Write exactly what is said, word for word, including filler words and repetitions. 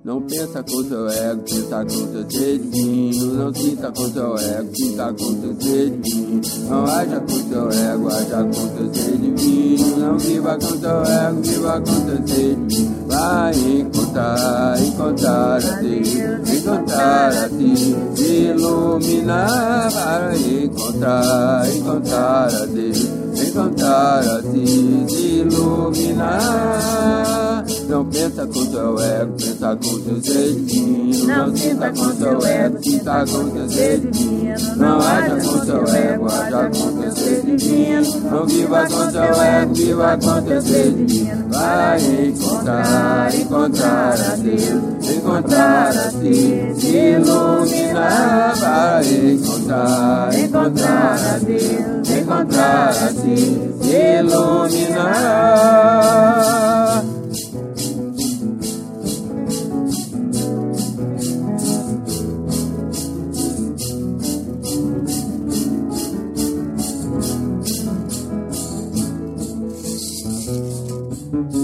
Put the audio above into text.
Não pensa com seu ego, pensa com seu ser divino. Não sinta com seu ego, sinta com seu ser divino. Não haja com seu ego, haja com seu ser divino. Não viva com seu ego, viva com seu ser divino. Vai encontrar, encontrar a Deus, encontrar a ti, se iluminar. Vai encontrar, encontrar a Deus, encontrar a ti, se iluminar. Não pensa com seu ego, pensa com seu ser divino. Não sinta com seu ego, sinta com seu ser divino. Não haja com seu ego, haja com seu ser divino. Não viva com seu ego, viva com seu ser divino. Vai encontrar, encontrar a Deus, encontrar a ti, se iluminar. Vai encontrar, encontrar a Deus, encontrar a ti, se iluminar. Thank